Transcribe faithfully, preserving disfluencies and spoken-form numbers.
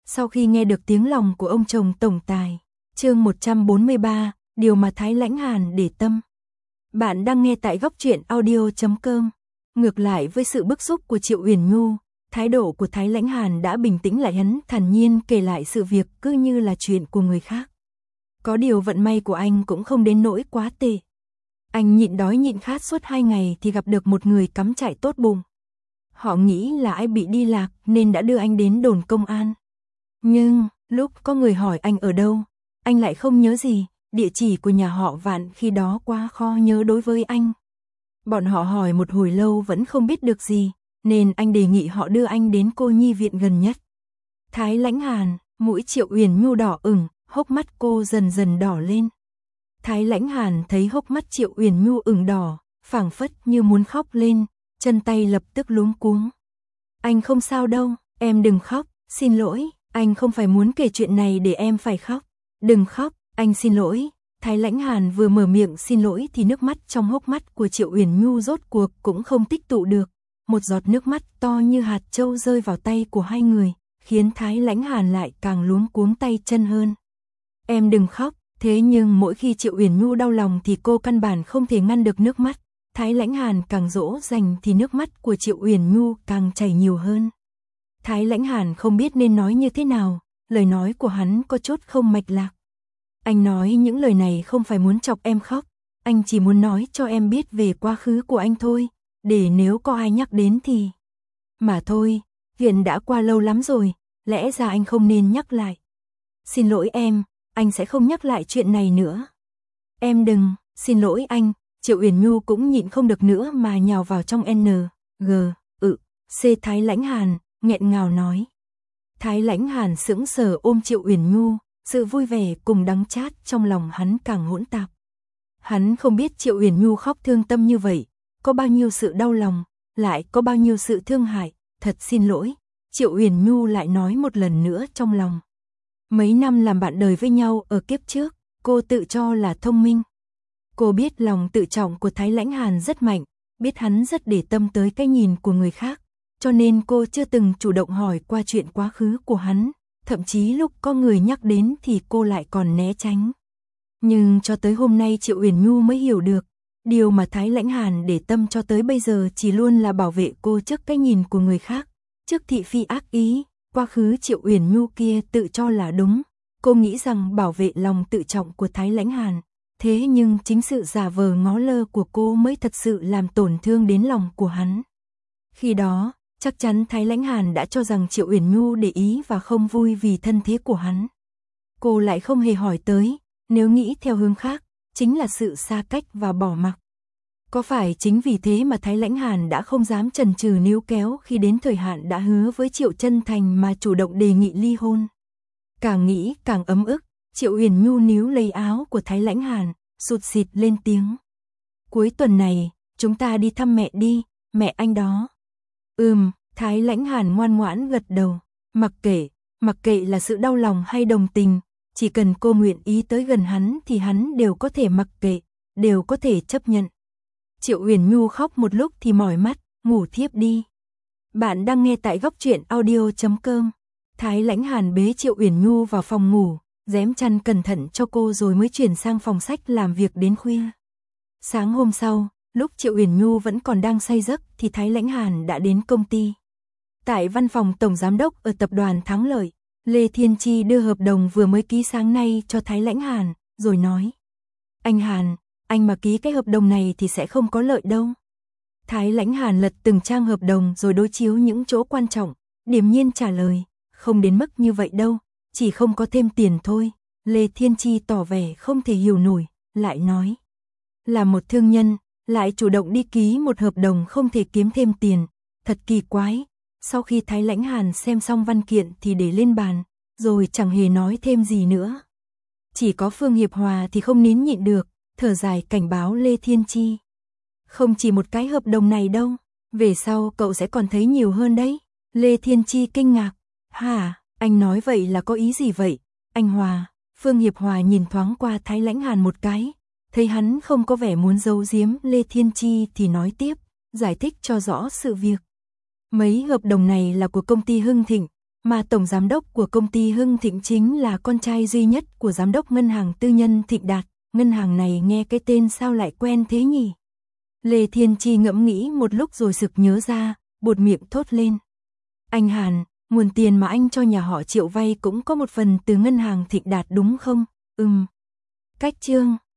Sau khi nghe được tiếng lòng của ông chồng tổng tài, chương một trăm bốn mươi ba, điều mà Thái Lãnh Hàn để tâm. Bạn đang nghe tại góc truyện audio chấm com. Ngược lại với sự bức xúc của Triệu Uyển Nhu, thái độ của Thái Lãnh Hàn đã bình tĩnh lại, hắn thản nhiên kể lại sự việc cứ như là chuyện của người khác. Có điều vận may của anh cũng không đến nỗi quá tệ. Anh nhịn đói nhịn khát suốt hai ngày thì gặp được một người cắm trại tốt bụng. Họ nghĩ là ai bị đi lạc nên đã đưa anh đến đồn công an. Nhưng, lúc có người hỏi anh ở đâu, anh lại không nhớ gì, địa chỉ của nhà họ Vạn khi đó quá khó nhớ đối với anh. Bọn họ hỏi một hồi lâu vẫn không biết được gì, nên anh đề nghị họ đưa anh đến cô nhi viện gần nhất. Thái Lãnh Hàn, mũi Triệu Uyển Nhu đỏ ửng, hốc mắt cô dần dần đỏ lên. Thái Lãnh Hàn thấy hốc mắt Triệu Uyển Nhu ửng đỏ, phảng phất như muốn khóc lên, chân tay lập tức luống cuống. Anh không sao đâu, em đừng khóc, xin lỗi, anh không phải muốn kể chuyện này để em phải khóc. Đừng khóc, anh xin lỗi. Thái Lãnh Hàn vừa mở miệng xin lỗi thì nước mắt trong hốc mắt của Triệu Uyển Nhu rốt cuộc cũng không tích tụ được. Một giọt nước mắt to như hạt châu rơi vào tay của hai người, khiến Thái Lãnh Hàn lại càng luống cuống tay chân hơn. Em đừng khóc, thế nhưng mỗi khi Triệu Uyển Nhu đau lòng thì cô căn bản không thể ngăn được nước mắt. Thái Lãnh Hàn càng dỗ dành thì nước mắt của Triệu Uyển Nhu càng chảy nhiều hơn. Thái Lãnh Hàn không biết nên nói như thế nào, lời nói của hắn có chút không mạch lạc. Anh nói những lời này không phải muốn chọc em khóc, anh chỉ muốn nói cho em biết về quá khứ của anh thôi, để nếu có ai nhắc đến thì... Mà thôi, chuyện đã qua lâu lắm rồi, lẽ ra anh không nên nhắc lại. Xin lỗi em, anh sẽ không nhắc lại chuyện này nữa. Em đừng, xin lỗi anh. Triệu Uyển Nhu cũng nhịn không được nữa mà nhào vào trong N, G, ự, C. Thái Lãnh Hàn, nghẹn ngào nói. Thái Lãnh Hàn sững sờ ôm Triệu Uyển Nhu, sự vui vẻ cùng đắng chát trong lòng hắn càng hỗn tạp. Hắn không biết Triệu Uyển Nhu khóc thương tâm như vậy, có bao nhiêu sự đau lòng, lại có bao nhiêu sự thương hại, thật xin lỗi. Triệu Uyển Nhu lại nói một lần nữa trong lòng. Mấy năm làm bạn đời với nhau ở kiếp trước, cô tự cho là thông minh. Cô biết lòng tự trọng của Thái Lãnh Hàn rất mạnh, biết hắn rất để tâm tới cái nhìn của người khác, cho nên cô chưa từng chủ động hỏi qua chuyện quá khứ của hắn, thậm chí lúc có người nhắc đến thì cô lại còn né tránh. Nhưng cho tới hôm nay Triệu Uyển Nhu mới hiểu được, điều mà Thái Lãnh Hàn để tâm cho tới bây giờ chỉ luôn là bảo vệ cô trước cái nhìn của người khác, trước thị phi ác ý. Quá khứ Triệu Uyển Nhu kia tự cho là đúng, cô nghĩ rằng bảo vệ lòng tự trọng của Thái Lãnh Hàn. Thế nhưng chính sự giả vờ ngó lơ của cô mới thật sự làm tổn thương đến lòng của hắn. Khi đó, chắc chắn Thái Lãnh Hàn đã cho rằng Triệu Uyển Nhu để ý và không vui vì thân thế của hắn. Cô lại không hề hỏi tới, nếu nghĩ theo hướng khác, chính là sự xa cách và bỏ mặc. Có phải chính vì thế mà Thái Lãnh Hàn đã không dám chần chừ níu kéo khi đến thời hạn đã hứa với Triệu Chân Thành mà chủ động đề nghị ly hôn? Càng nghĩ càng ấm ức. Triệu Uyển Nhu níu lấy áo của Thái Lãnh Hàn, sụt sịt lên tiếng. Cuối tuần này, chúng ta đi thăm mẹ đi, mẹ anh đó. Ừm, Thái Lãnh Hàn ngoan ngoãn gật đầu. Mặc kệ, mặc kệ là sự đau lòng hay đồng tình, chỉ cần cô nguyện ý tới gần hắn thì hắn đều có thể mặc kệ, đều có thể chấp nhận. Triệu Uyển Nhu khóc một lúc thì mỏi mắt, ngủ thiếp đi. Bạn đang nghe tại góc truyện audio chấm com. Thái Lãnh Hàn bế Triệu Uyển Nhu vào phòng ngủ, dém chăn cẩn thận cho cô rồi mới chuyển sang phòng sách làm việc đến khuya. Sáng hôm sau, lúc Triệu Uyển Nhu vẫn còn đang say giấc thì Thái Lãnh Hàn đã đến công ty. Tại văn phòng tổng giám đốc ở tập đoàn Thắng Lợi, Lê Thiên Chi đưa hợp đồng vừa mới ký sáng nay cho Thái Lãnh Hàn, rồi nói. Anh Hàn, anh mà ký cái hợp đồng này thì sẽ không có lợi đâu. Thái Lãnh Hàn lật từng trang hợp đồng rồi đối chiếu những chỗ quan trọng, điềm nhiên trả lời, không đến mức như vậy đâu. Chỉ không có thêm tiền thôi. Lê Thiên Chi tỏ vẻ không thể hiểu nổi, lại nói. Là một thương nhân, lại chủ động đi ký một hợp đồng không thể kiếm thêm tiền, thật kỳ quái. Sau khi Thái Lãnh Hàn xem xong văn kiện thì để lên bàn, rồi chẳng hề nói thêm gì nữa. Chỉ có Phương Hiệp Hòa thì không nín nhịn được, thở dài cảnh báo Lê Thiên Chi. Không chỉ một cái hợp đồng này đâu, về sau cậu sẽ còn thấy nhiều hơn đấy. Lê Thiên Chi kinh ngạc. Hả? Anh nói vậy là có ý gì vậy? Anh Hòa, Phương Hiệp Hòa nhìn thoáng qua Thái Lãnh Hàn một cái, thấy hắn không có vẻ muốn giấu giếm Lê Thiên Chi thì nói tiếp, giải thích cho rõ sự việc. Mấy hợp đồng này là của công ty Hưng Thịnh, Mà tổng giám đốc của công ty Hưng Thịnh chính là con trai duy nhất của giám đốc ngân hàng tư nhân Thịnh Đạt. Ngân hàng này nghe cái tên sao lại quen thế nhỉ? Lê Thiên Chi ngẫm nghĩ một lúc rồi sực nhớ ra, buột miệng thốt lên. Anh Hàn, nguồn tiền mà anh cho nhà họ Triệu vay cũng có một phần từ ngân hàng Thịnh Đạt đúng không? Ừm. Cách chương